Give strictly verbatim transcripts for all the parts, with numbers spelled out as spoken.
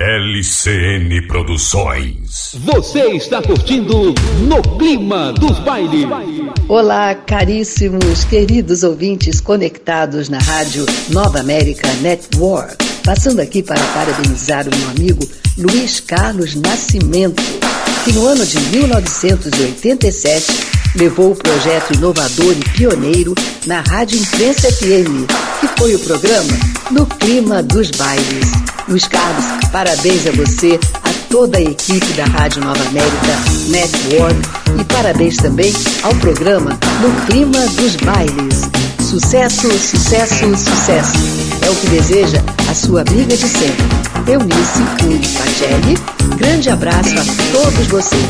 L C N Produções. Você está curtindo No Clima dos Bailes. Olá, caríssimos, queridos ouvintes conectados na rádio Nova América Network. Passando aqui para parabenizar o meu amigo Luiz Carlos Nascimento, que no ano de mil novecentos e oitenta e sete levou o projeto inovador e pioneiro na Rádio Imprensa F M, que foi o programa No Clima dos Bailes. Luiz Carlos, parabéns a você, a toda a equipe da Rádio Nova América Network e parabéns também ao programa No Clima dos Bailes. Sucesso, sucesso, sucesso. É o que deseja a sua amiga de sempre, Eunice Cunha Pacelli. Grande abraço a todos vocês.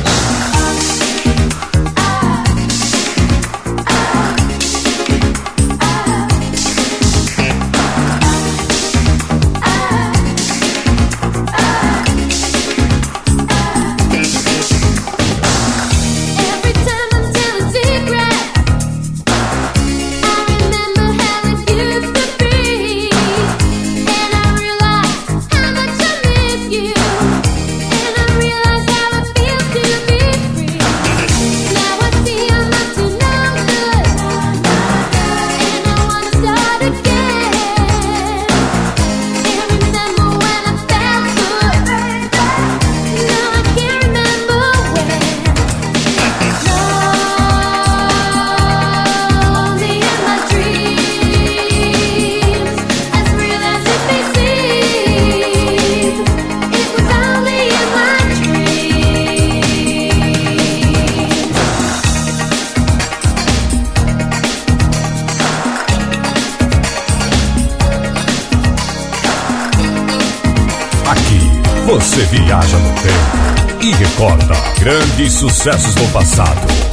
Você viaja no tempo e recorda grandes sucessos do passado.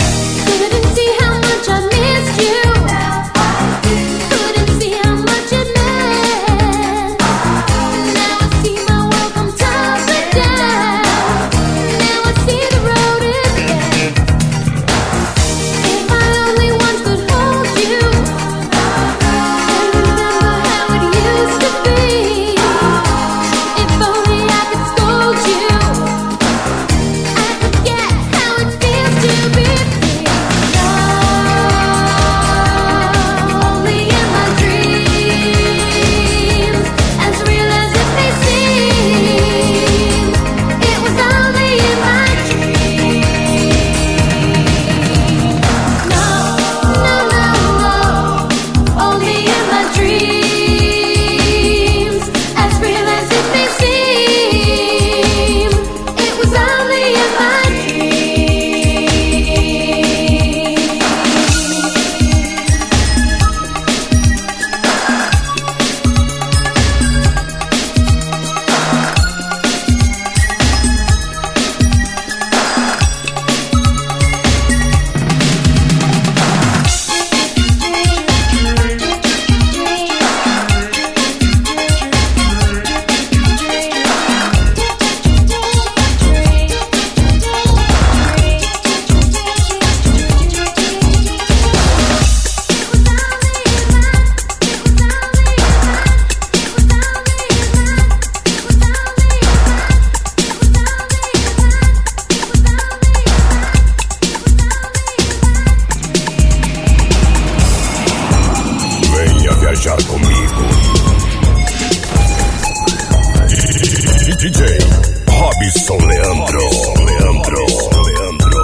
D J Robson Leandro, Leandro, Leandro.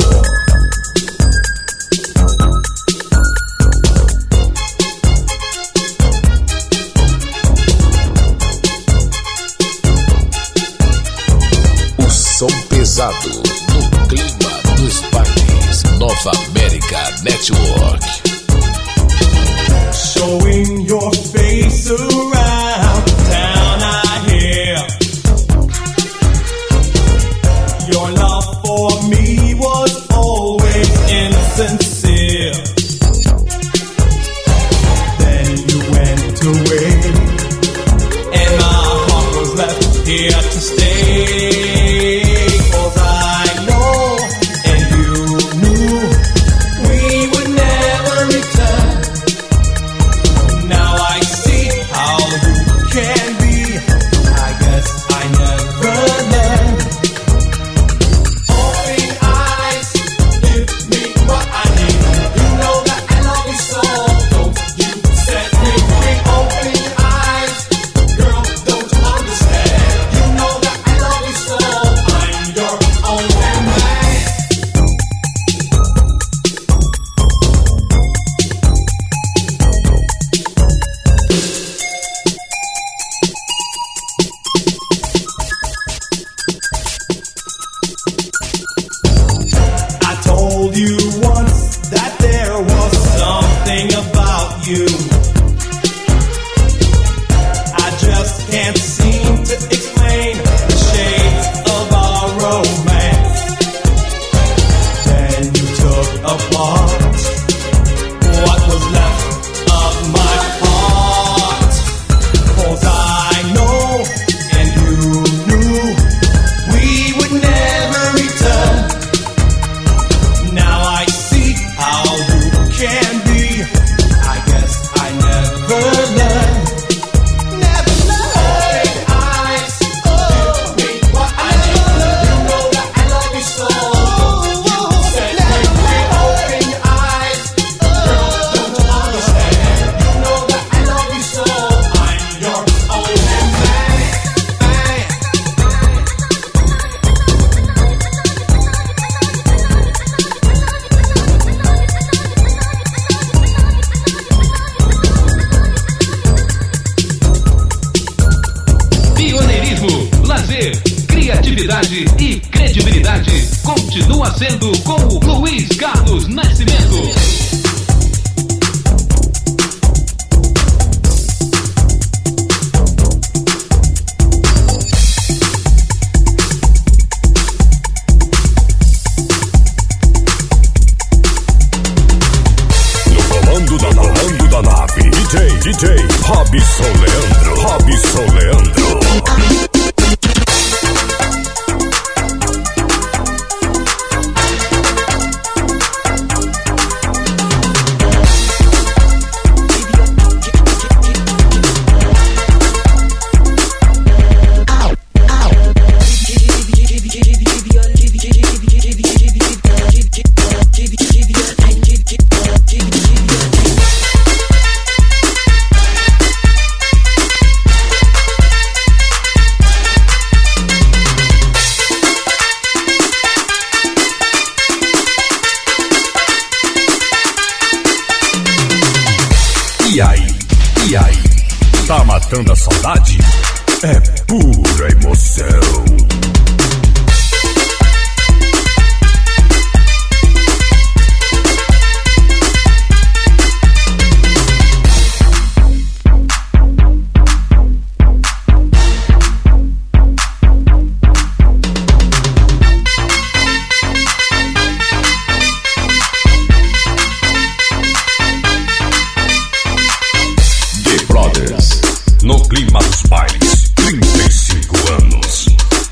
O som pesado no clima dos bailes. Nova América Network. Showing your face around town, I hear. Your love for me was always insincere. Then you went away, and my heart was left here to stay. 'Cause I know, and you knew, we would never return. Now I see how you can be. I guess I never D J Robson Leandro, Robson Leandro. E aí, e aí, tá matando a saudade? É pura emoção. No clima dos bailes, trinta e cinco anos.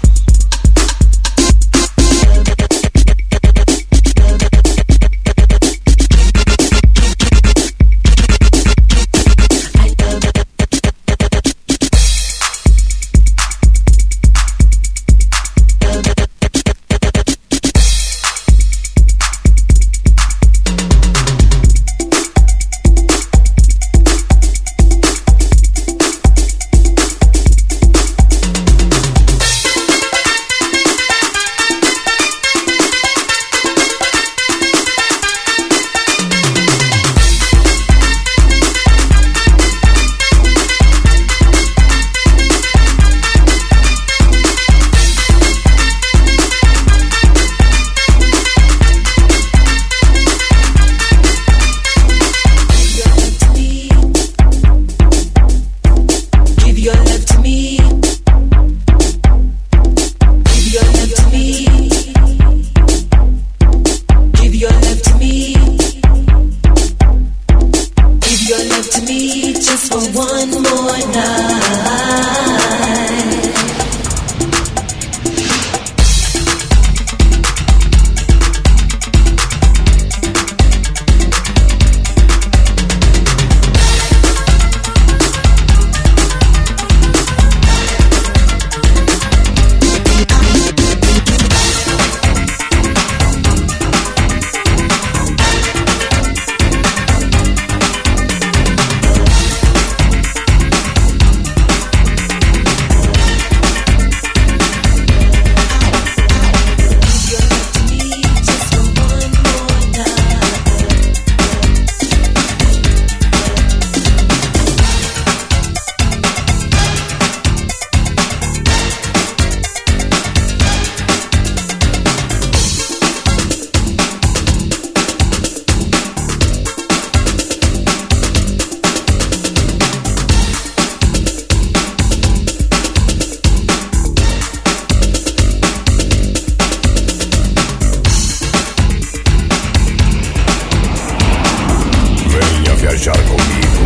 Viajar comigo.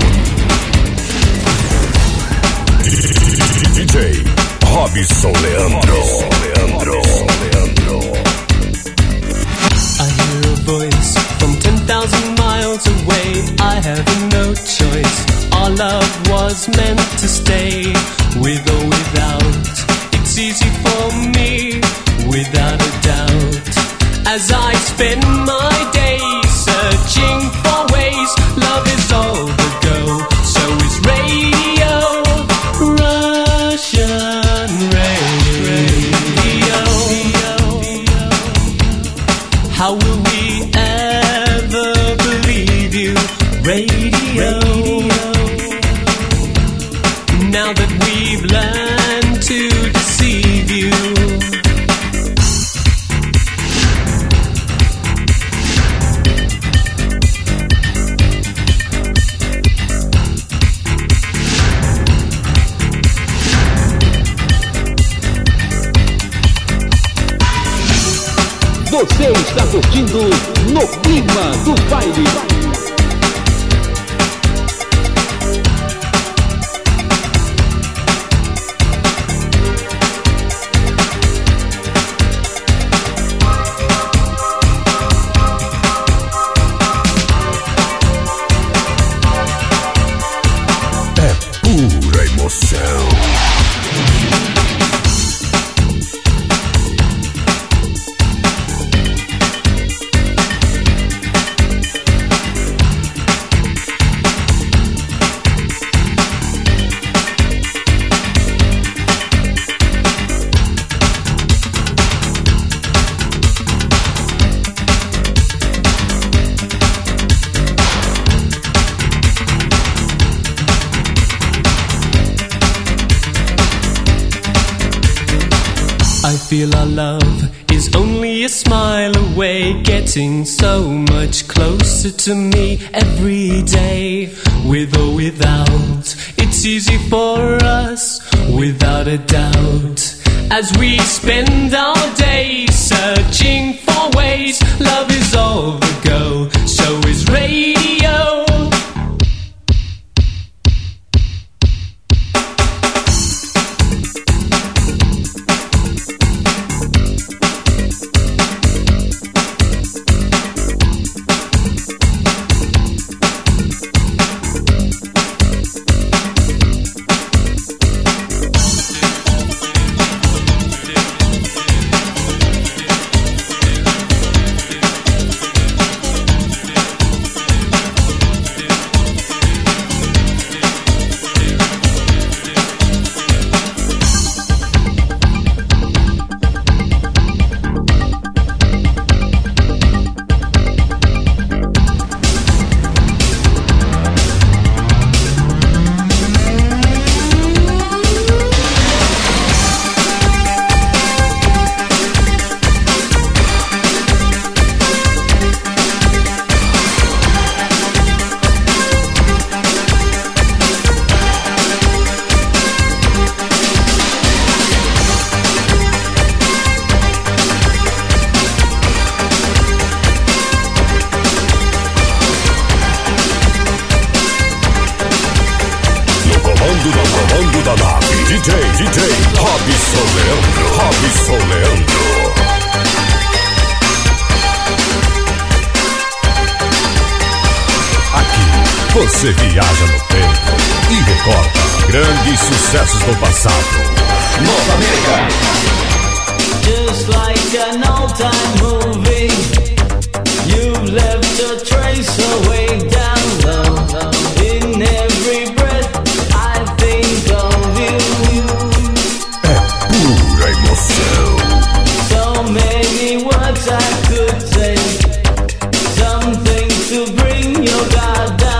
D J Robson Leandro. Leandro. Leandro. I hear a voice from ten thousand miles away. I have no choice. Our love was meant to stay, with or without. It's easy for me, without a doubt. As I spend my days searching for ways, love is all the go. So is radio, Russian radio. How will we ever believe you, radio? Now that we've learned to deceive you. Você está curtindo No Clima do Baile. feel our love is only a smile away, getting so much closer to me every day. With or without, it's easy for us, without a doubt. As we spend our days searching for ways, love is all the go, so is radio. Você viaja no tempo e recorda grandes sucessos do passado. Nova América. Just like an old-time movie, you've left a trace away down low. In every breath I think of you. É pura emoção. So many words I could say, something to bring your guard down.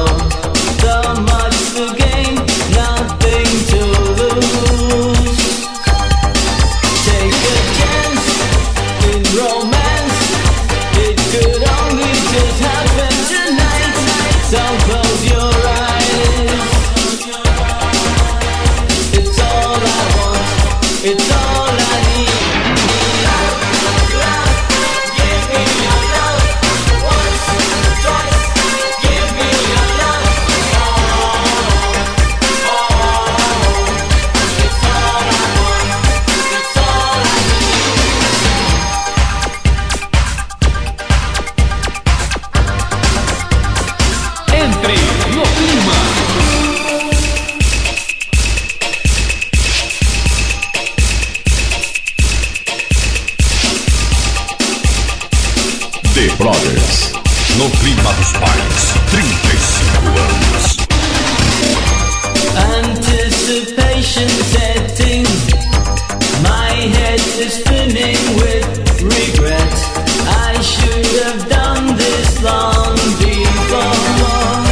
The Brothers, no clima dos pais, trinta e cinco anos. Anticipation setting, my head is spinning with regret. I should have done this long before.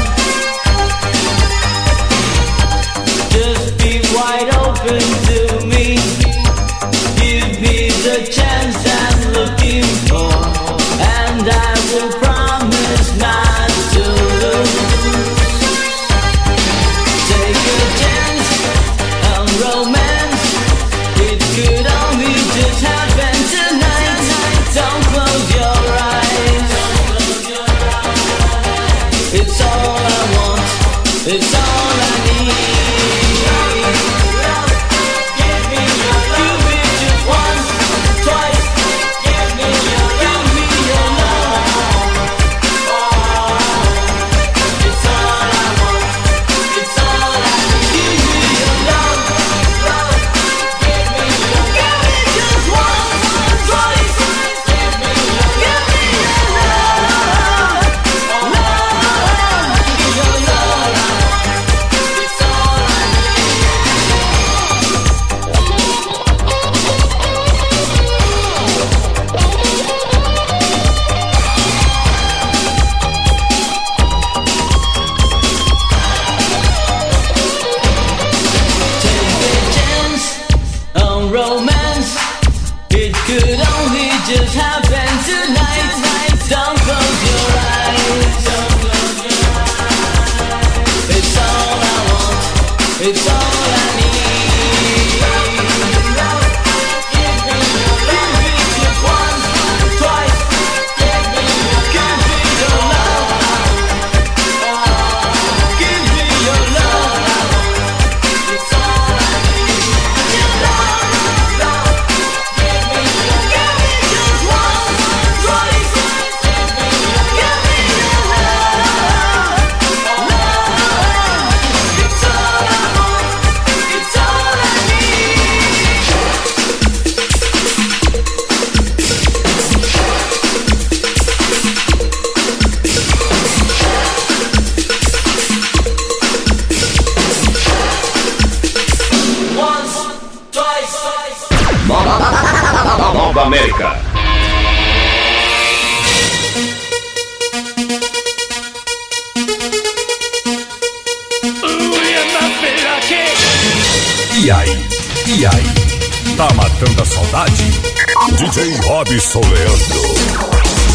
Just be wide open to me, give me the chance I'm looking for. And I will promise not to lose. Take a chance on romance. It could only just happen tonight. Don't close your eyes. América. E aí? E aí? Tá matando a saudade? D J Robson Leandro.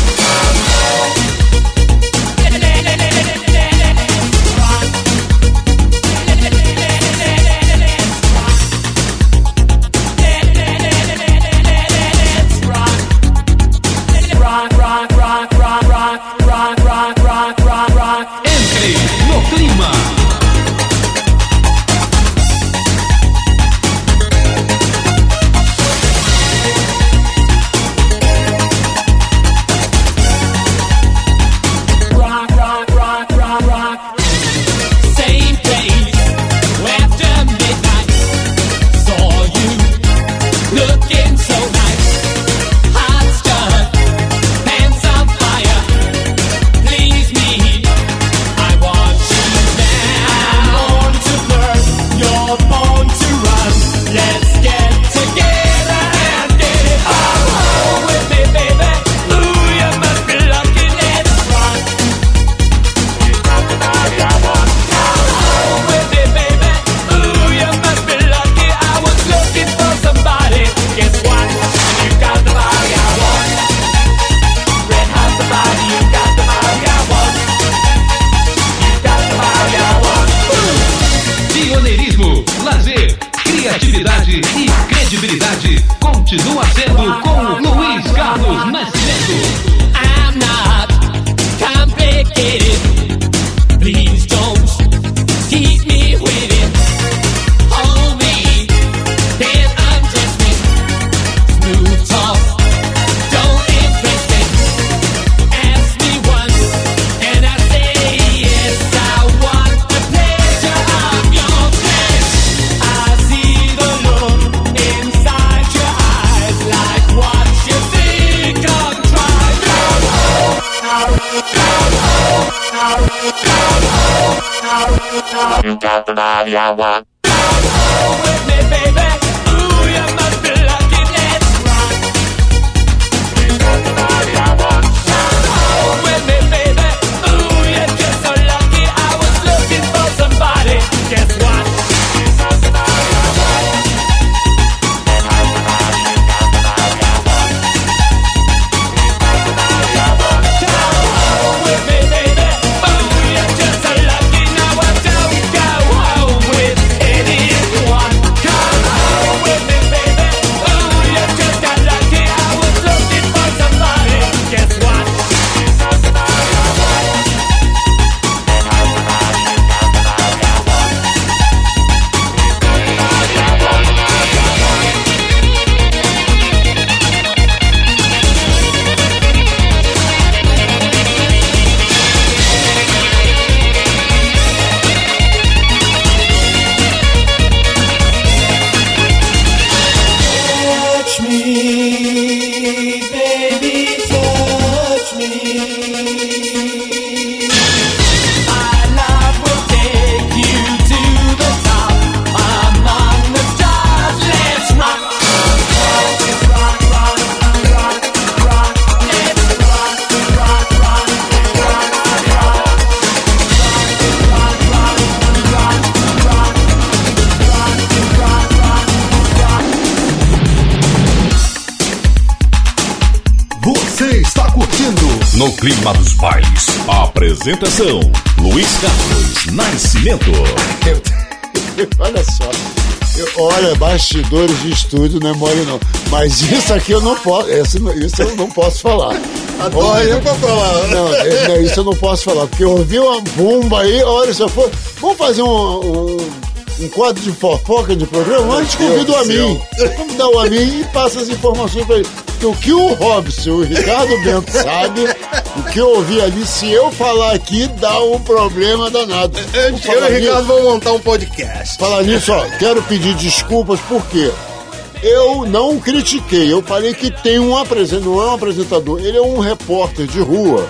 Continua sendo com Luiz Carlos Nascimento. I'm not complicated. Please don't keep me waiting. Hold me, then undress me. Smooth talk, don't impress me. Ask me once, and I say yes. I want the pleasure of your touch. I see the look inside your eyes, like what you think of trying. You got the body I want. With me, baby. Ooh, you must be lucky. Let's rock. You got the body I want. With me, baby. Ooh, you're just so lucky. I was looking for somebody. Guess what? You got the body I want. And I'm the body. You got the body I want. You got the body I want. Come with me, baby. Ooh, you're just so lucky. Now I don't go home with anyone. Come home with me, baby. Ooh, you just got lucky. I was looking for somebody. Guess what? You got the body I want. And I'm the body. You got the body I want. You got the body I want. Touch me, baby, touch me. My love will take you to the top. Among the stars, let's rock. Let's rock, rock, rock, rock. Let's rock, rock, rock, rock, rock. Rock, rock, rock, rock, rock. Rock, rock, rock, rock. Você está curtindo No clima dos bailes. A apresentação: Luiz Carlos Nascimento. Olha só. Eu- olha, bastidores de estúdio não é mole não. Mas isso aqui eu não posso. Isso, não- isso eu não posso falar. Olha, pra falar. não, é- não, isso eu não posso falar. Porque eu ouvi uma bomba aí. Olha, se eu for. Vamos fazer um, um, um quadro de fofoca de programa? Antes convida o Amin. Vamos dar o Amin e passa as informações pra ele. Porque o que o Robson, o Ricardo Bento sabe, o que eu ouvi ali, se eu falar aqui, dá um problema danado. Eu Por e falar o Ricardo nisso- vão montar um podcast. Falar nisso, ó, quero pedir desculpas porque eu não critiquei. Eu falei que tem um apresentador, não é um apresentador, ele é um repórter de rua.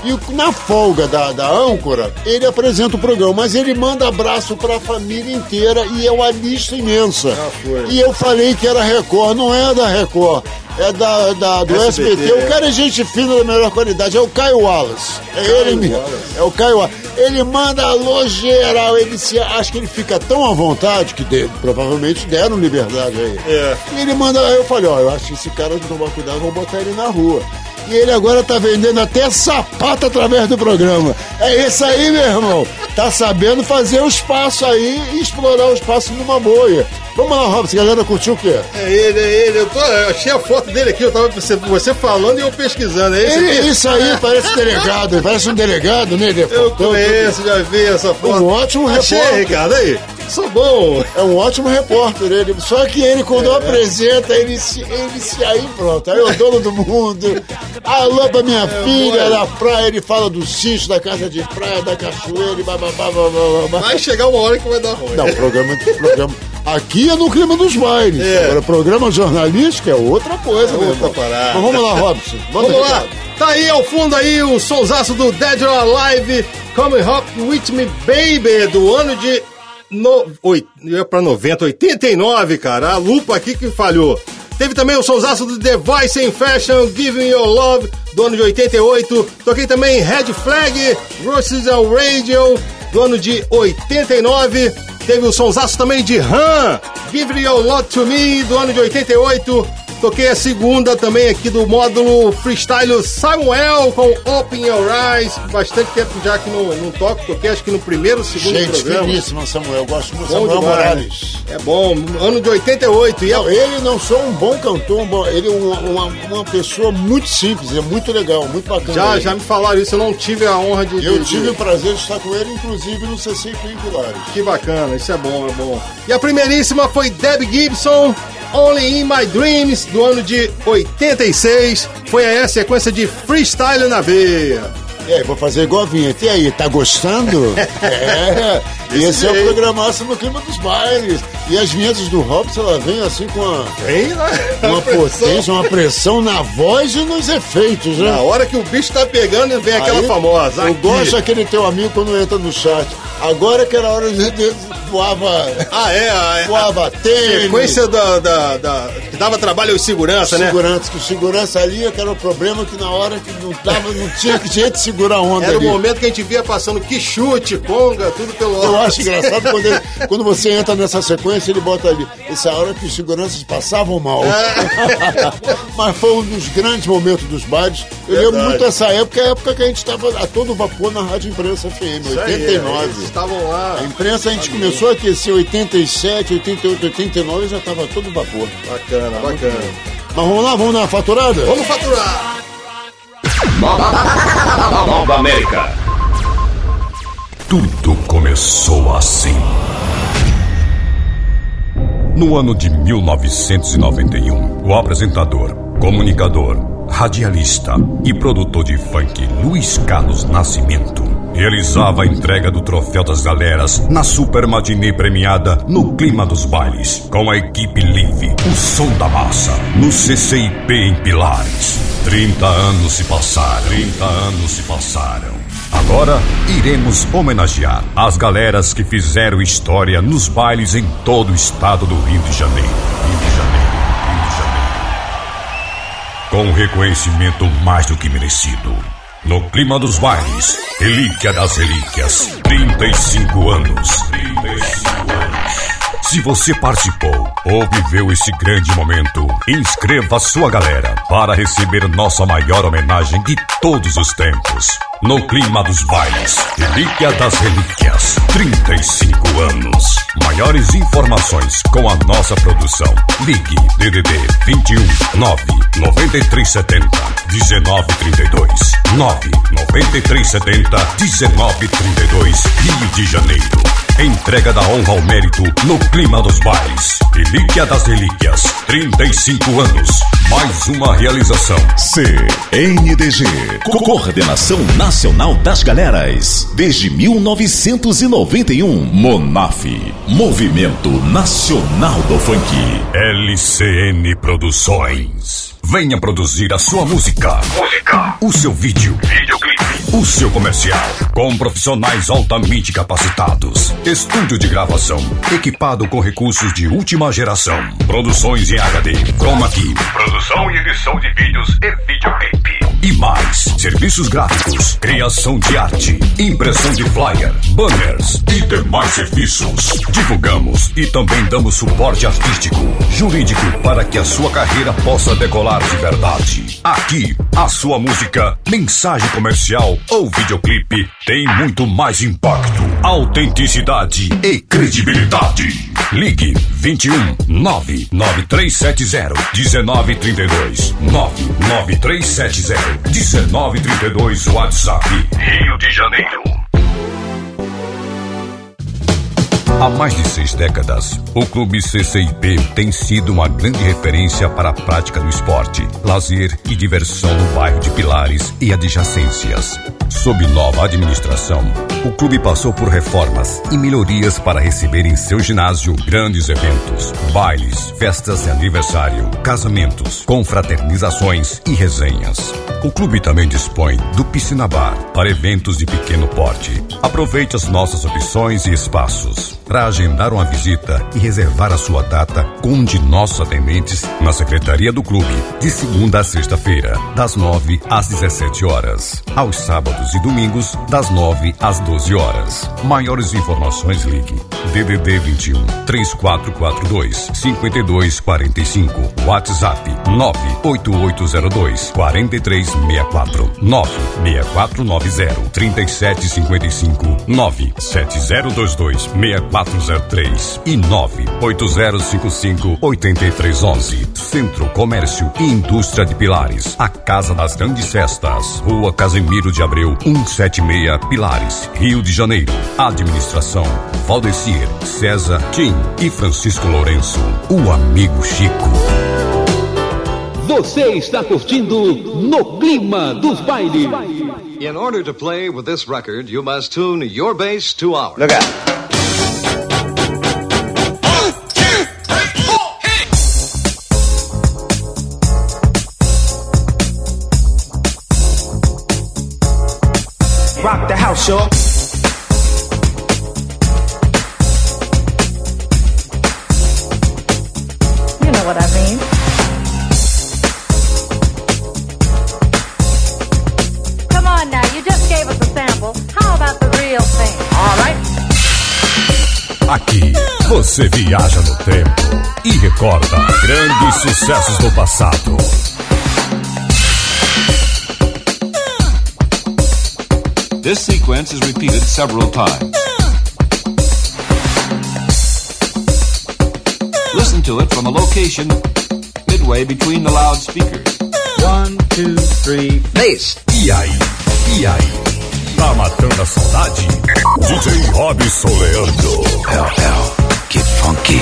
E na folga da, da âncora, ele apresenta o programa, mas ele manda abraço pra família inteira e é uma lista imensa. Ah, foi. E eu falei que era Record, não é da Record. É da, da, do S B T, S B T. O cara é gente fina da melhor qualidade, é o Caio Wallace. É Caio ele mesmo. Wallace. É o Caio Wallace. Ele manda alô geral, ele se, acho que ele fica tão à vontade que de, provavelmente deram liberdade aí. É. E ele manda, aí eu falei, ó, eu acho que esse cara de tomar cuidado, vão botar ele na rua. E ele agora tá vendendo até sapato através do programa. É isso aí, meu irmão. Tá sabendo fazer o espaço aí e explorar o espaço numa boia. Vamos lá, Robson, a galera curtiu o quê? É ele, é ele. Eu, tô, eu achei a foto dele aqui, eu tava você, você falando e eu pesquisando. É esse ele, aqui? Isso aí parece delegado, parece um delegado, né? Ele eu conheço, já vi essa foto. Um ótimo achei, repórter. Ricardo, aí. Sou bom. É um ótimo repórter ele. Só que ele, quando é. apresenta, ele se, ele se. Aí pronto, aí é o dono do mundo. Alô pra minha é, filha da praia, ele fala do sítio, da casa de praia, da cachoeira e bababá, bababá. Vai chegar uma hora que vai dar ruim. Não, programa. programa aqui é no clima dos bailes. É. Agora, programa jornalístico é outra coisa, é outra parada. Mas vamos lá, Robson. Vamos lá. Recado. Tá aí ao fundo aí o sonsaço do Dead or Alive, Come Hop With Me Baby, do ano de. No, oito, pra noventa, oitenta e nove, cara. A lupa aqui que falhou. Teve também o sonsaço do The Voice in Fashion, Giving Your Love, do ano de oitenta e oito. Toquei também Red Flag, Roses on Radio, do ano de oitenta e nove. Teve o sonsaço também de Han, Give Your Love to Me, do ano de oitenta e oito. Toquei a segunda também aqui do módulo Freestyle Samuel com Open Your Eyes. Bastante tempo já que não, não toco. Toquei acho que no primeiro, segundo Gente, programa. Gente, finíssimo, Samuel. Gosto muito do Samuel demais. Morales. É bom. Ano de oitenta e oito. E não, ele não só um bom cantor, um bom, ele é uma, uma, uma pessoa muito simples, é muito legal, muito bacana. Já, ele. já me falaram isso. Eu não tive a honra de... Eu de, tive de... o prazer de estar com ele, inclusive, no C C I P em Pilares. Que bacana. Isso é bom, é bom. E a primeiríssima foi Debbie Gibson, Only in My Dreams, do ano de oitenta e seis. Foi aí a sequência de Freestyle na veia. É, vou fazer igual a vinheta. E aí, tá gostando? É, esse é o programaço no clima dos bailes. E as vinhetas do Robson, ela vem assim com uma, vem, né? uma potência, uma pressão na voz e nos efeitos, né? Na hora que o bicho tá pegando, vem aquela aí, famosa. Eu aqui. gosto daquele teu amigo quando entra no chat. Agora que era hora de, de voava. Ah, é? A, voava tênis. Sequência da, da, da. Que dava trabalho aos segurança, né? Segurança, que o segurança ali, que era o problema que na hora que não tava, não tinha que jeito de segurar a onda. Era ali. O momento que a gente via passando que chute, conga, tudo pelo Eu acho engraçado quando, ele, quando você entra nessa sequência, ele bota ali. Essa hora que os seguranças passavam mal. É. Mas foi um dos grandes momentos dos bailes. Eu Verdade. lembro muito essa época, a época que a gente estava a todo vapor na Rádio Imprensa F M, Isso oitenta e nove. Aí, estavam lá. A imprensa a gente Amém. começou a aquecer oitenta e sete, oitenta e oito, oitenta e nove, já estava todo vapor. Bacana, tá bacana. Mas vamos lá, vamos dar uma faturada? Vamos faturar! Nova América. Tudo começou assim. No ano de mil novecentos e noventa e um, o apresentador, comunicador, radialista e produtor de funk Luiz Carlos Nascimento realizava a entrega do Troféu das Galeras na Super Matinê premiada no clima dos bailes, com a equipe Live, o som da massa, no C C I P em Pilares. trinta anos se passaram, trinta anos se passaram. Agora iremos homenagear as galeras que fizeram história nos bailes em todo o estado do Rio de Janeiro. Rio de Janeiro, Rio de Janeiro. Com um reconhecimento mais do que merecido. No clima dos bailes, Relíquia das Relíquias, trinta e cinco anos. trinta e cinco anos. Se você participou ou viveu esse grande momento, inscreva sua galera para receber nossa maior homenagem de todos os tempos. No clima dos bailes, Relíquia das Relíquias, trinta e cinco anos. Maiores informações com a nossa produção. Ligue D D D vinte e um, nove nove três sete zero, um nove três dois, nove nove três sete zero, um nove três dois, Rio de Janeiro. Entrega da honra ao mérito no clima dos bailes. Relíquia das Relíquias, trinta e cinco anos. Mais uma realização. C N D G, Coordenação Nacional das Galeras. Desde mil novecentos e noventa e um, Monaf, Movimento Nacional do Funk. L C N Produções. Venha produzir a sua música. Música. O seu vídeo. Videoclipe. o seu comercial. Com profissionais altamente capacitados. Estúdio de gravação, equipado com recursos de última geração. Produções em H D, Chroma Key. Produção e edição de vídeos e videotape. E mais, serviços gráficos, criação de arte, impressão de flyer, banners e demais serviços. Divulgamos e também damos suporte artístico, jurídico para que a sua carreira possa decolar de verdade. Aqui, a sua música, mensagem comercial ou videoclipe tem muito mais impacto, autenticidade e credibilidade. Ligue vinte e um, nove nove três sete zero, um nove três dois, nove nove três sete zero, um nove três dois, WhatsApp, Rio de Janeiro. Há mais de seis décadas, o Clube C C I P tem sido uma grande referência para a prática do esporte, lazer e diversão no bairro de Pilares e adjacências. Sob nova administração, o clube passou por reformas e melhorias para receber em seu ginásio grandes eventos, bailes, festas de aniversário, casamentos, confraternizações e resenhas. O clube também dispõe do Piscina Bar para eventos de pequeno porte. Aproveite as nossas opções e espaços. Para agendar uma visita e reservar a sua data com um de nossos atendentes na Secretaria do Clube, de segunda a sexta-feira, das nove às dezessete horas. Aos sábados e domingos, das nove às doze horas. Maiores informações, ligue D D D vinte e um, três quatro quatro dois, cinco dois quatro cinco, WhatsApp nove oito oito zero dois, quatro três seis quatro, nove seis quatro nove zero, três sete cinco cinco, nove sete zero dois dois, seis quatro zero três e nove oito zero cinco cinco, oito três um um. Centro Comércio e Indústria de Pilares, a Casa das Grandes Festas, Rua Casimiro de Abreu, cento e setenta e seis, Pilares, Rio de Janeiro. Administração Valdecir, César, Tim e Francisco Lourenço, o amigo Chico. Você está curtindo No Clima dos Bailes. In order to play with this record, you must tune your bass to ours. Look out. Rock the house, y'all. You know what I mean. Come on now, you just gave us a sample. How about the real thing? All right. Aqui, você viaja no tempo e recorda grandes sucessos do passado. This sequence is repeated several times. Listen to it from a location midway between the loudspeakers. One, two, three, bass. E aí? E aí? Tá matando a saudade? D J Robson Leandro. Hell, hell, get funky.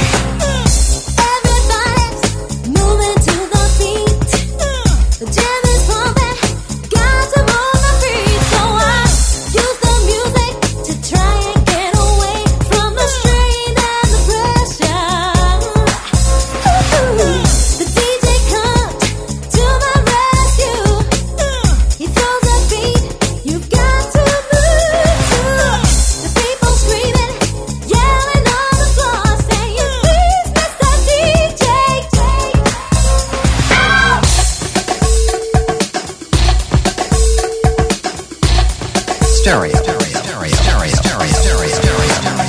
Stereo. Stereo. Stereo. Stereo. Stereo. Stereo. Stereo.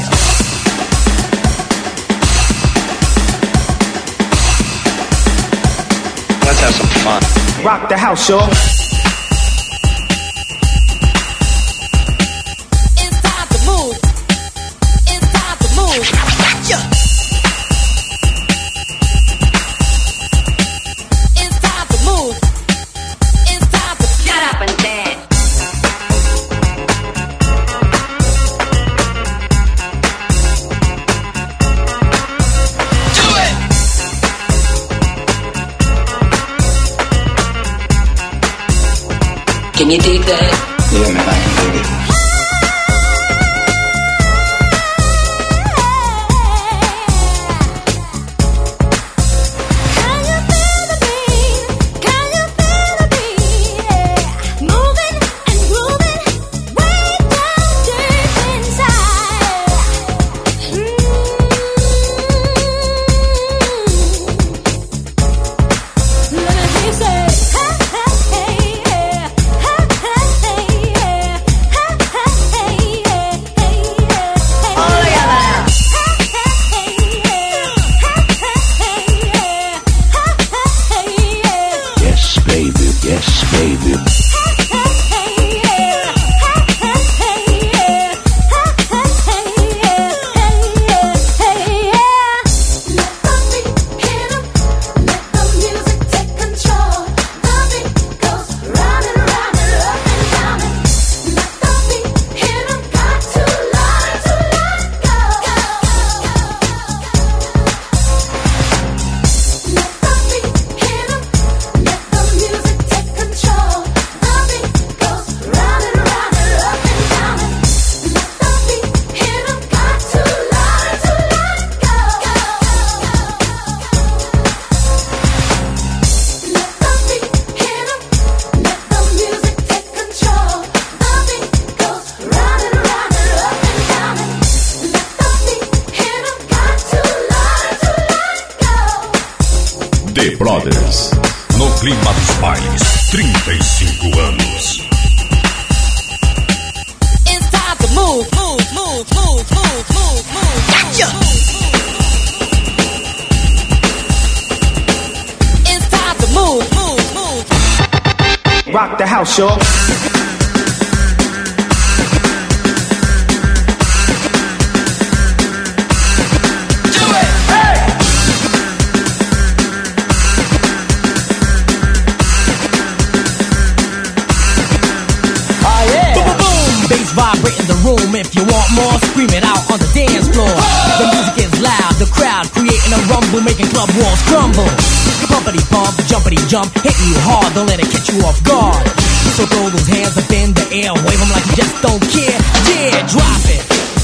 Let's have some fun. Rock the house, y'all. It's time to move. It's time to move. Yeah. It's time to move. It's time to get up and dance. Can you dig that? Yeah, man, I can dig it. Moving and grooving. The Brothers. No clima dos bailes, trinta e cinco anos. It's time to move, move, move, move, move, move, move. Gotcha. It's time to move, move, move. Rock the house, y'all. Vibrate in the room. If you want more, scream it out on the dance floor. The music is loud, the crowd creating a rumble, making club walls crumble. Bumpity bump, jumpity jump, hitting you hard, don't let it catch you off guard. So throw those hands up in the air, wave them like you just don't care. Yeah, drop it.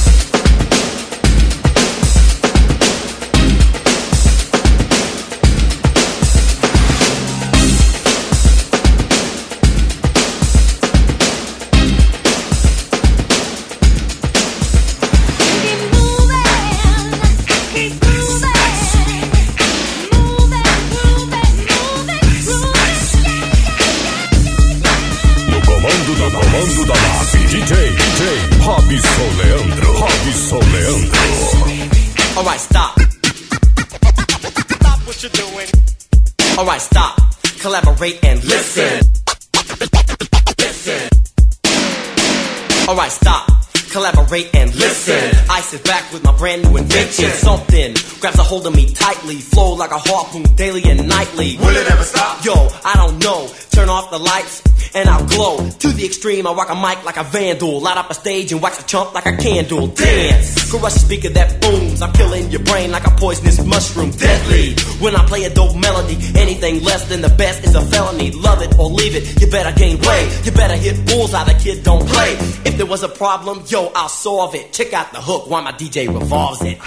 Robson Leandro, Robson Leandro. Alright, stop. Stop what you're doing. Alright, stop. Collaborate and listen. Listen. Alright, stop. Collaborate and listen. I sit back with my brand new invention. Something grabs a hold of me tightly, flow like a harpoon daily and nightly. Will it ever stop? Yo, I don't know. Turn off the lights and I'll glow. To the extreme, I rock a mic like a vandal. Light up a stage and wax a chump like a candle. Dance, crush a speaker that booms. I'm killing your brain like a poisonous mushroom. Deadly, when I play a dope melody. Anything less than the best is a felony. Love it or leave it, you better gain weight. You better hit bullseye, the kid don't play. If there was a problem, yo, I'll solve it. Check out the hook while my D J revolves it.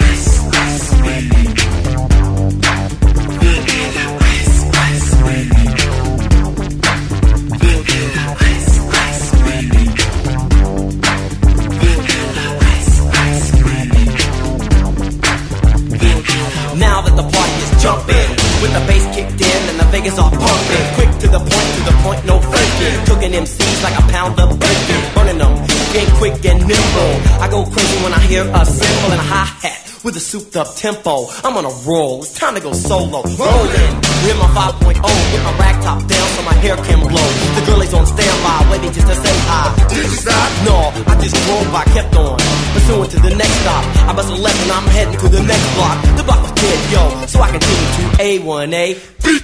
Now that the party is jumping, with the bass kicked in and the Vegas are pumping, quick to the point, to the point, no faking. Cooking M Cs like a pound of bacon, burning them, being quick and nimble. I go crazy when I hear a cymbal and a hi-hat with a souped up tempo. I'm on a roll, it's time to go solo. Rolling, with my five point oh, with my rag top down so my hair can blow. The girlies on standby, waiting just to say hi. Did you stop? No, I just drove by, kept on, pursuing to the next stop. I bust a left and I'm heading to the next block. The block was dead, yo, so I continue to A one A.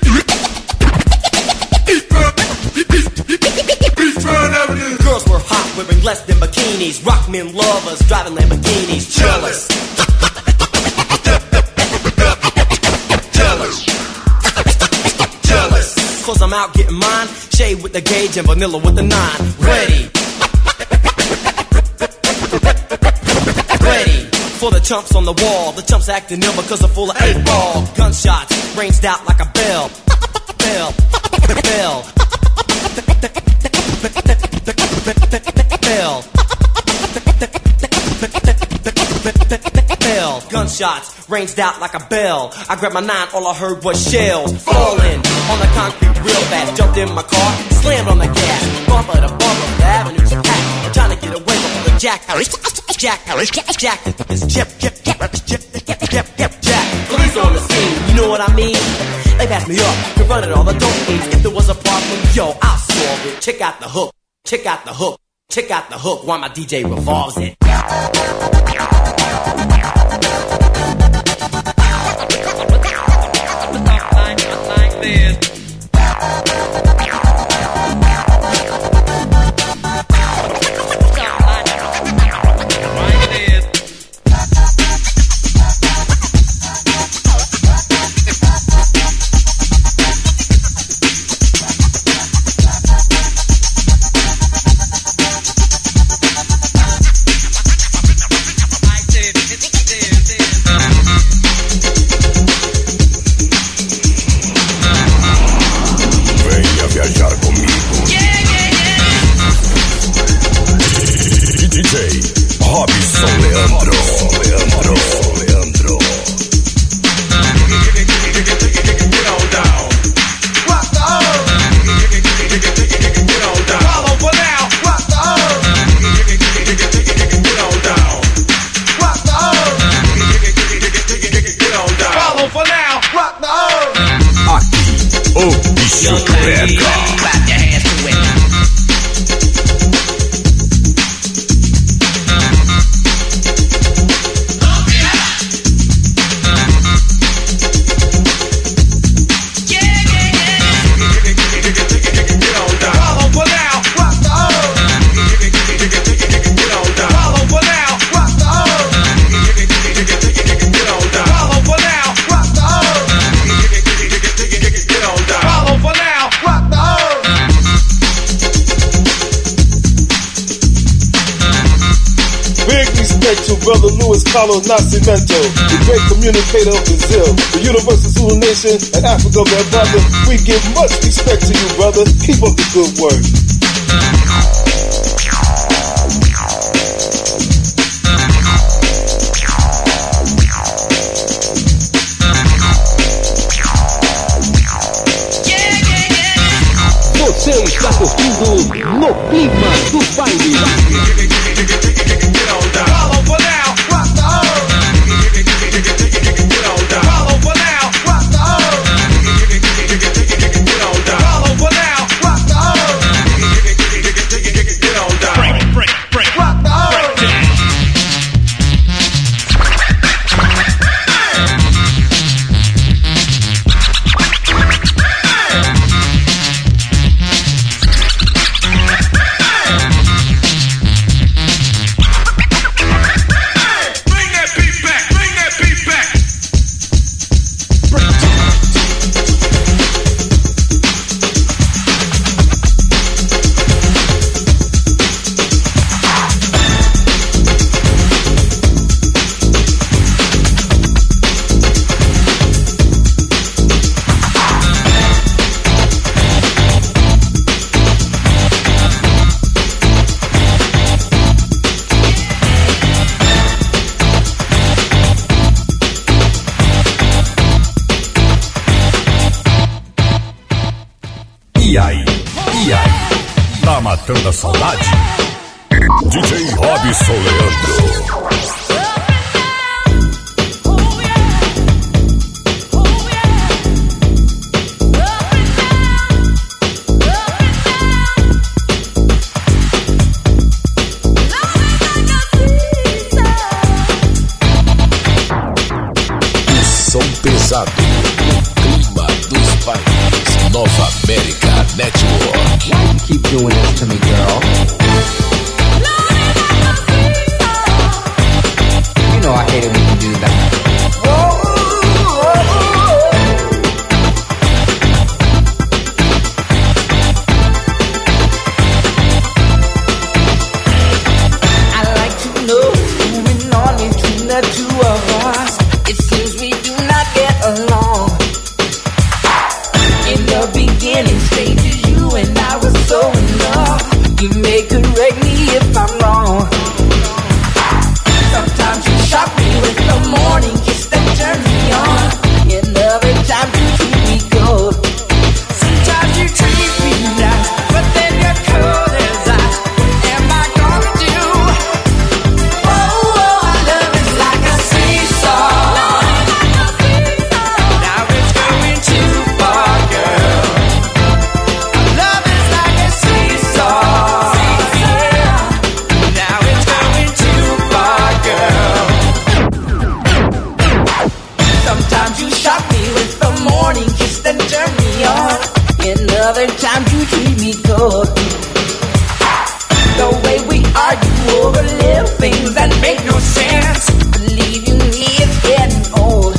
Girls were hot, wearing less than bikinis. Rock men lovers, driving Lamborghinis. Jealous. Jealous. Jealous. Cause I'm out getting mine. Shade with the gauge and vanilla with the nine. Ready. Ready. For the chumps on the wall. The chumps acting ill because they're full of eight ball. Gunshots ranged out like a bell. Bell. Bell. Bell. Bell. Gunshots ranged out like a bell. I grabbed my nine, all I heard was shells falling on the concrete real fast. Jumped in my car, slammed on the gas. Bumper to bumper, the avenue's packed. I'm trying to get away from the jack. Jack, Jack, Jack, this Jip, Jip, Jip, Jip, Jip, Jip, Jip, Jack. Police on the scene, you know what I mean? They passed me up, confronted all the dope fiends. If there was a problem, yo, I'll solve it. Check out the hook, check out the hook, check out the hook while my D J revolves it. Like this. respect to Brother Luis Carlos Nascimento, the great communicator of Brazil, the Universal Zulu Nation, and Africa, my brother. We give much respect to you, brother. Keep up the good work. Você está curtindo No Clima dos Bailes. E aí? E aí? Tá matando a saudade? D J Robson Leandro. Som pesado no clima dos bailes. Nova América Network. Why you keep doing this to me, girl? You know I hate it when you do that. I'd like to know what's going on between the two of us. It seems we do not get along. In the beginning stages, you and I were so in love. You may correct me if I'm wrong. Sometimes you shock me with the morning kiss that turns me on. And other times you treat me cold. Sometimes you treat me nice, but then you're cold as ice. What am I gonna do? Oh, oh, our love is like a seesaw. Now it's going too far, girl. Our love is like a seesaw. Now it's going too far, girl. Sometimes you shock me with the morning kiss that turn me on. And other times you treat me cold. The way we argue over little things that make no sense. Believing me is getting old.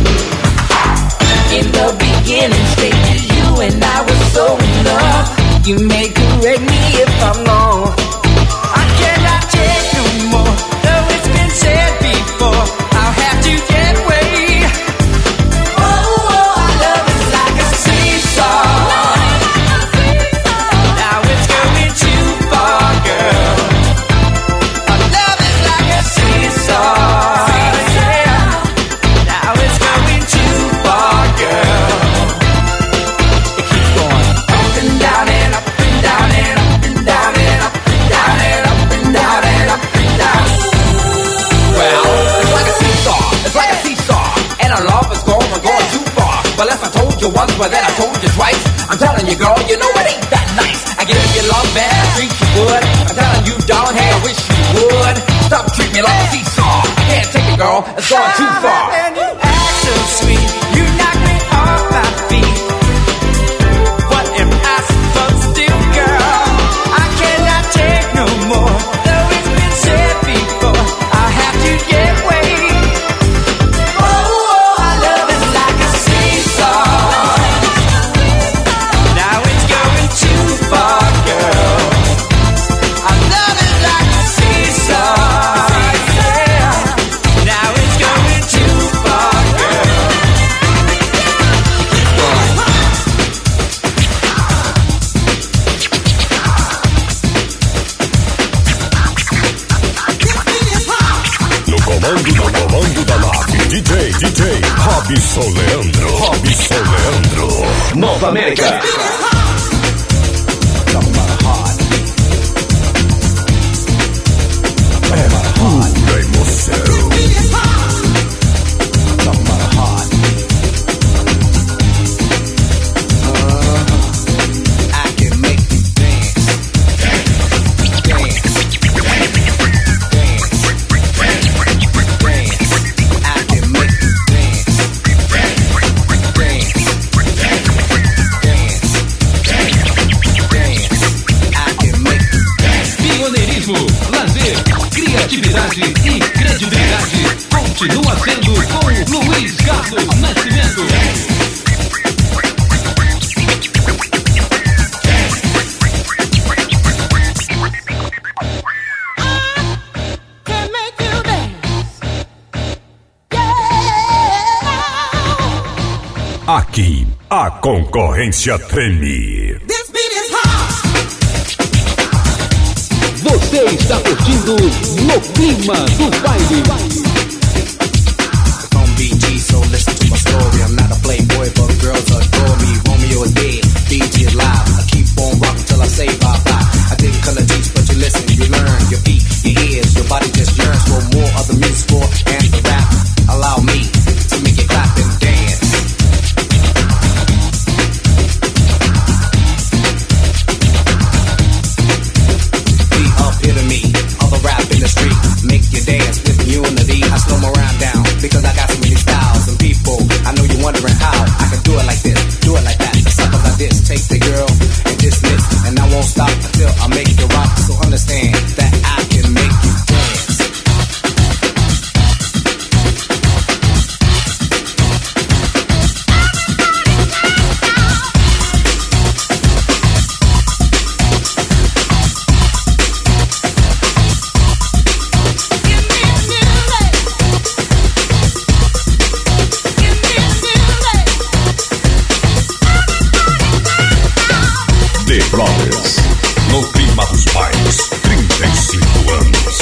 In the beginning stages, you and I were so in love. You may correct me if I'm wrong. I cannot take no more, though it's been said before. I'll have to get away. Oh, oh, our love is like a seesaw. Now it's going too far, girl. Our love is like a seesaw. Yeah. Now it's going too far, girl. It keeps going up and down and up and down and up and down and up and down and up and down and up and down. Well, it's like a seesaw, it's like a seesaw, and our love is going, we're going too far. Well, if I told you once, well then I told you twice. I'm telling you, girl, you know it ain't that nice. I give you love and I treat you good. I'm telling you, darling, hey, I wish you would stop treating me like a seesaw. I can't take it, girl, it's going too far. And you act so sweet, you knock me off my feet. What am I supposed to do, girl? I cannot take no more, though it's been said before. I'll have to get away. Oh, oh, our love is like a seesaw. Now it's going too far, girl. Our love is like a seesaw. comando, no comando da nave, D J, D J, Robson Leandro, Robson Leandro. Nova América. Pura emoção. Criatividade e credibilidade continua sendo com Luiz Carlos Nascimento. Aqui, a concorrência treme. Você está curtindo No Clima do Baile. I'm B G, so listen to my story. I'm not a playboy, but girls adore me. Romeo is dead, B G is live. I keep on rocking till I say bye bye. I didn't color teach, but you listen, you learn. Your feet, your ears, your body just yearns for more of the music score and the rap. Allow me to make you clap and dance. The epitome of the rap industry. Make you dance with unity. I slow my rhyme down because I got so many styles and people. I know you're wondering how I can do it like this, do it like that. The suckers like this, take the girl and dismiss, and I won't stop until I make you rock. So understand that I can make you dance. The Brothers, no clima dos bailes, trinta e cinco anos.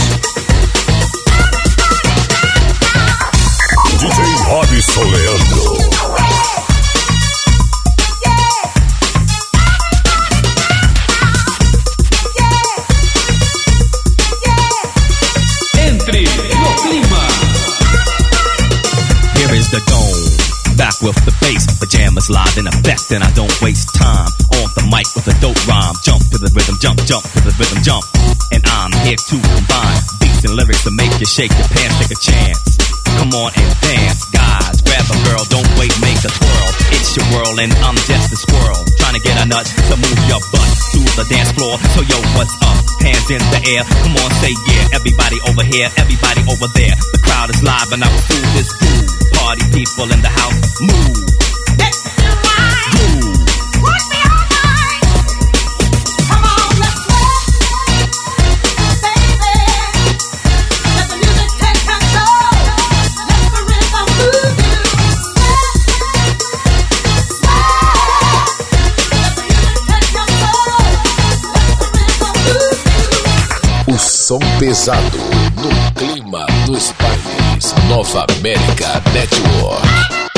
D J Robson Leandro. Entre No Clima. Here is the dome, back with the bass, pajamas live in effect, and I don't waste time on the mic with a dope rhyme. Jump to the rhythm, jump, jump to the rhythm, jump. And I'm here to combine beats and lyrics to make you shake your pants, take a chance. Come on and dance, guys, grab a girl, don't wait, make a twirl. It's your world and I'm just a squirrel, trying to get a nut to move your butt to the dance floor. So yo, what's up? Hands in the air, come on, say yeah. Everybody over here, everybody over there. The crowd is live and I will do this groove. Party people in the house, move. Groove. O som pesado no clima dos bailes. Nova América Network.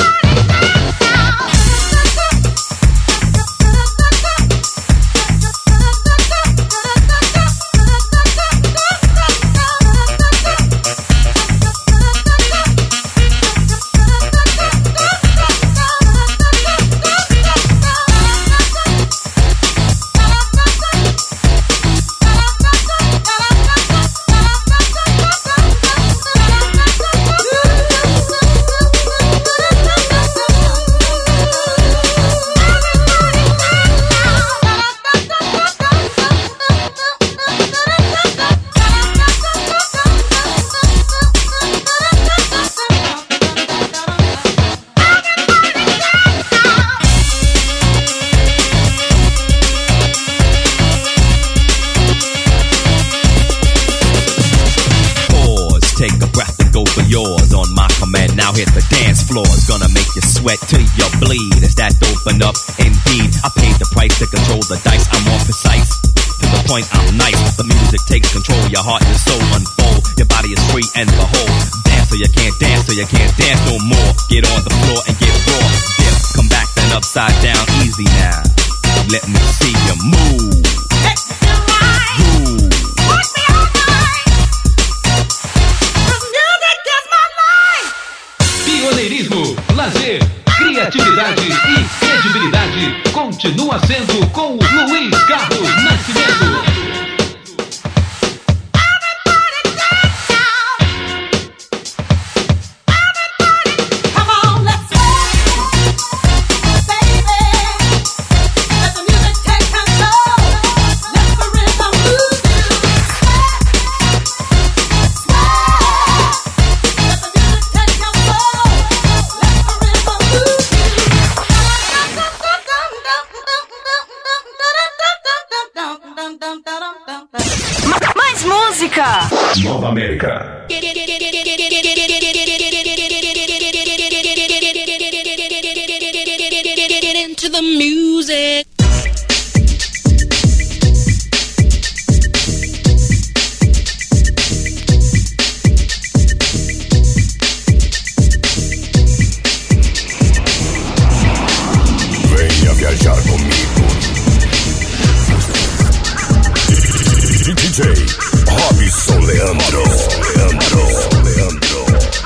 Sweat till you bleed. Is that open up? Indeed, I paid the price to control the dice. I'm more precise. To the point, I'm nice. The music takes control. Your heart and soul unfold. Your body is free and behold. Dance so you can't dance no more. Get on the floor and get raw. Dip, come back then upside down, easy now. Let me see you move. Groove. Pioneirismo, lazer, criatividade e credibilidade continua sendo com o Luiz Carlos Nascimento. Mais música! Nova América. Into the music. Venha viajar comigo. D J Robson Leandro. Leandro. Leandro.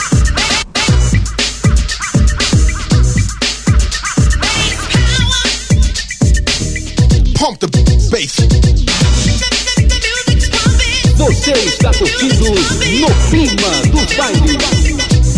Pump the bass. Você está curtindo No Clima dos Bailes.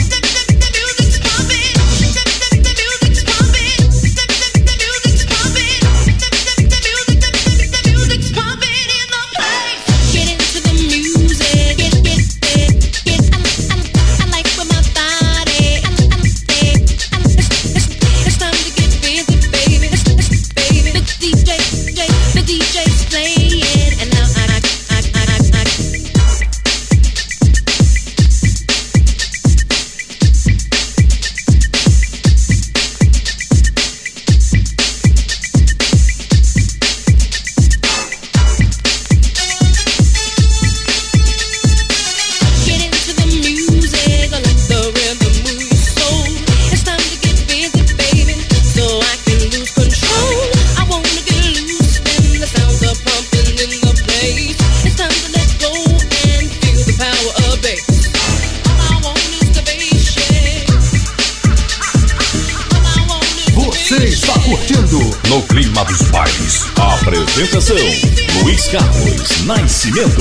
No Clima dos Bailes. Apresentação: Luiz Carlos Nascimento.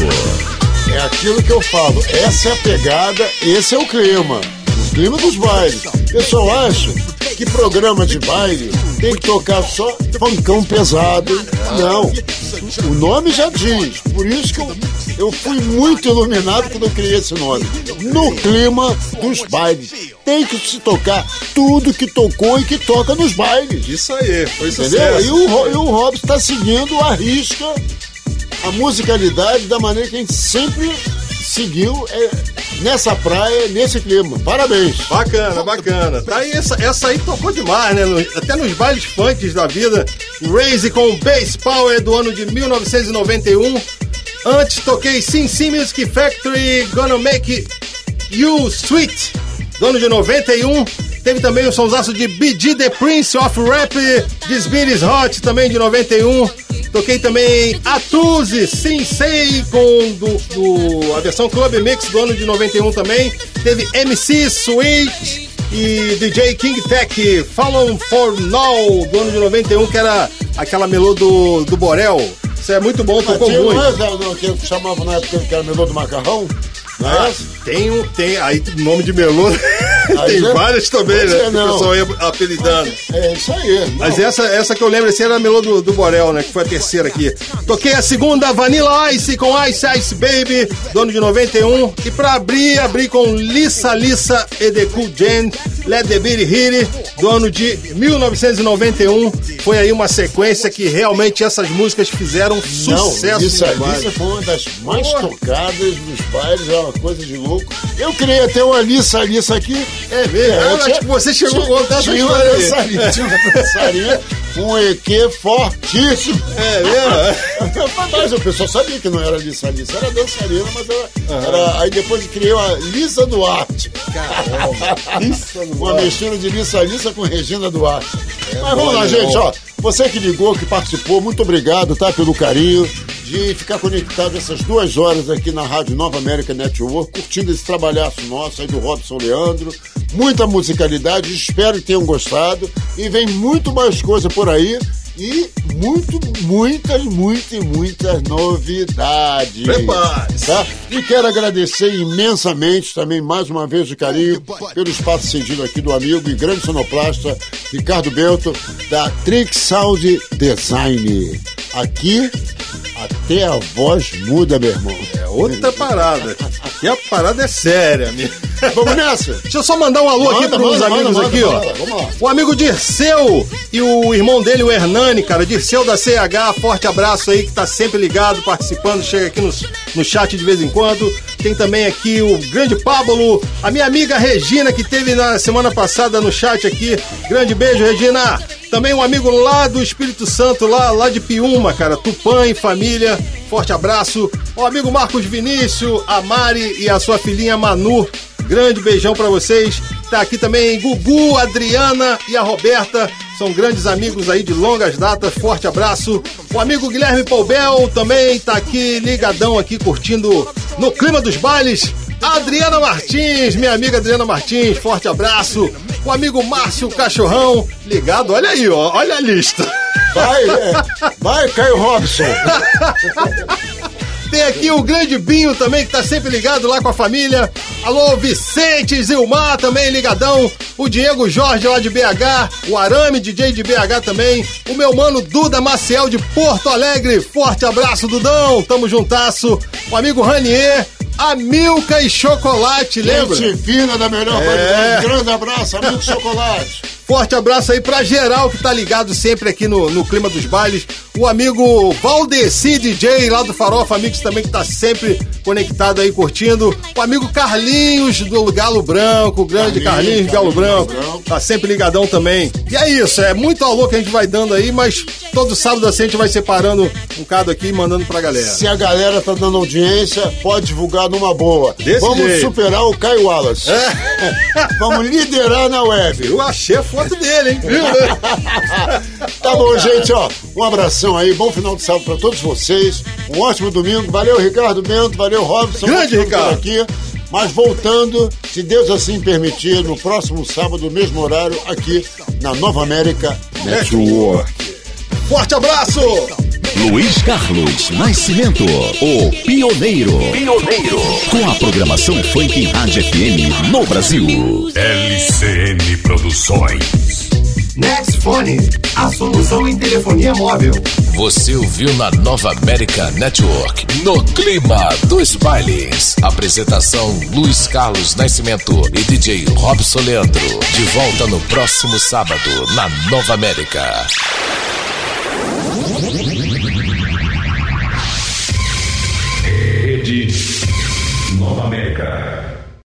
É aquilo que eu falo, essa é a pegada, esse é o clima. O clima dos bailes. Eu só acho que programa de baile tem que tocar só funkão pesado. Não. O nome já diz. Por isso que eu, eu fui muito iluminado quando eu criei esse nome. No Clima dos Bailes. Tem que se tocar tudo que tocou e que toca nos bailes. Isso aí, foi entendeu? sucesso. E o, e o Robson está seguindo a risca, a musicalidade da maneira que a gente sempre seguiu é, nessa praia, nesse clima. Parabéns. Bacana, bacana. Tá aí, essa, essa aí tocou demais, né? No, até nos bailes funks da vida. Raze com Bass Power do ano de mil novecentos e noventa e um. Antes toquei Sin Sin Music Factory, Gonna Make You Sweet, do ano de noventa e um. Teve também o sonsaço de B G The Prince of Rap, This Beat Is Hot, também de noventa e um. Toquei também Atuzi, Sensei, com do, do, a versão Club Mix do ano de noventa e um também. Teve M C Sweet e D J King Tech, Fallon For Now, do ano de noventa e um, que era aquela melô do, do Borel. Isso é muito bom, tocou tinha, muito. Não é, que chamava na época que era melô do macarrão? Não é ah, essa? Tem um, tem aí nome de melô. Tem é, várias também, né? Não. Que o pessoal ia apelidando. É isso aí. Não. Mas essa, essa que eu lembro, essa era a melô do, do Borel, né? Que foi a terceira aqui. Toquei a segunda, Vanilla Ice com Ice Ice Baby, do ano de noventa e um. E pra abrir, abri com Lissa Lissa e The Cool Jam, Let The Beat Hit It, do ano de mil novecentos e noventa e um. Foi aí uma sequência que realmente essas músicas fizeram sucesso. Lissa Lissa foi uma das mais Porra. tocadas nos bailes, é uma coisa de louco. Eu criei até uma Lissa Lissa aqui. É mesmo? É, ah, acho que você chegou a contar essa história aí. Tinha uma dançarina, um E Q fortíssimo. É mesmo? Mas o pessoal sabia que não era Lissa Lissa, era dançarina, mas era, uhum. era... Aí depois criei a Lisa Duarte. Caramba. Uma mistura de Lissa Lissa com Regina Duarte. É, mas vamos lá, gente, ó. Você que ligou, que participou, muito obrigado, tá? Pelo carinho de ficar conectado essas duas horas aqui na Rádio Nova América Network, curtindo esse trabalhaço nosso aí do Robson Leandro. Muita musicalidade, espero que tenham gostado. E vem muito mais coisa por aí. E muito, muitas, muitas, muitas novidades. Prepare-se. Tá? E quero agradecer imensamente também, mais uma vez, o carinho pelo espaço cedido aqui do amigo e grande sonoplasta Ricardo Bento, da Trick Sound Design. Aqui, até a voz muda, meu irmão. É outra parada. Aqui a parada é séria, amigo. Vamos nessa? Deixa eu só mandar um alô manda, aqui para os amigos manda, aqui, manda, ó. Manda, vamos lá. O amigo Dirceu e o irmão dele, o Hernani, cara. Dirceu da C H, forte abraço aí, que tá sempre ligado, participando, chega aqui no, no chat de vez em quando. Tem também aqui o grande Pablo, a minha amiga Regina, que teve na semana passada no chat aqui. Grande beijo, Regina. Também um amigo lá do Espírito Santo, lá, lá de Piúma, cara. Tupã e família, forte abraço. O amigo Marcos Vinícius, a Mari e a sua filhinha Manu. Grande beijão pra vocês. Tá aqui também Gugu, Adriana e a Roberta. São grandes amigos aí de longas datas. Forte abraço. O amigo Guilherme Paubel também tá aqui ligadão aqui, curtindo no clima dos bailes. A Adriana Martins, minha amiga Adriana Martins, forte abraço. O amigo Márcio Cachorrão, ligado, olha aí, ó, olha a lista. Vai, é, vai, Caio Robson. Tem aqui o grande Binho também, que tá sempre ligado lá com a família. Alô, Vicente, Zilmar também ligadão. O Diego Jorge lá de B H. O Arame, D J de B H também. O meu mano Duda Maciel de Porto Alegre. Forte abraço, Dudão. Tamo juntasso. O amigo Ranier. A Milka e Chocolate, lembra? Gente fina da melhor é. variedade. Grande abraço, Milka e Chocolate. Forte abraço aí pra geral que tá ligado sempre aqui no, no clima dos bailes. O amigo Valdeci D J lá do Farofa Amigos também, que tá sempre conectado aí, curtindo. O amigo Carlinhos do Galo Branco, o grande Carlinhos, Carlinhos Galo, Galo Branco, Branco, tá sempre ligadão também. E é isso, é muito alô que a gente vai dando aí, mas todo sábado assim a gente vai separando um cado aqui e mandando pra galera. Se a galera tá dando audiência, pode divulgar numa boa. Desse Vamos jeito. superar o Caio Wallace. É. Vamos liderar na web. Eu achei a foto dele, hein? Viu? Tá bom, gente, ó. Um abração aí, bom final de sábado pra todos vocês. Um ótimo domingo. Valeu, Ricardo Bento, valeu, Robson. Grande, Ricardo. Aqui. Mas voltando, se Deus assim permitir, no próximo sábado, no mesmo horário, aqui na Nova América Network. Forte abraço! Luiz Carlos Nascimento, o pioneiro. Pioneiro. Com a programação funk em rádio F M no Brasil. L C M Produções. Nextphone, a solução em telefonia móvel. Você ouviu na Nova América Network, no clima dos bailes. Apresentação Luiz Carlos Nascimento e D J Robson Leandro. De volta no próximo sábado, na Nova América.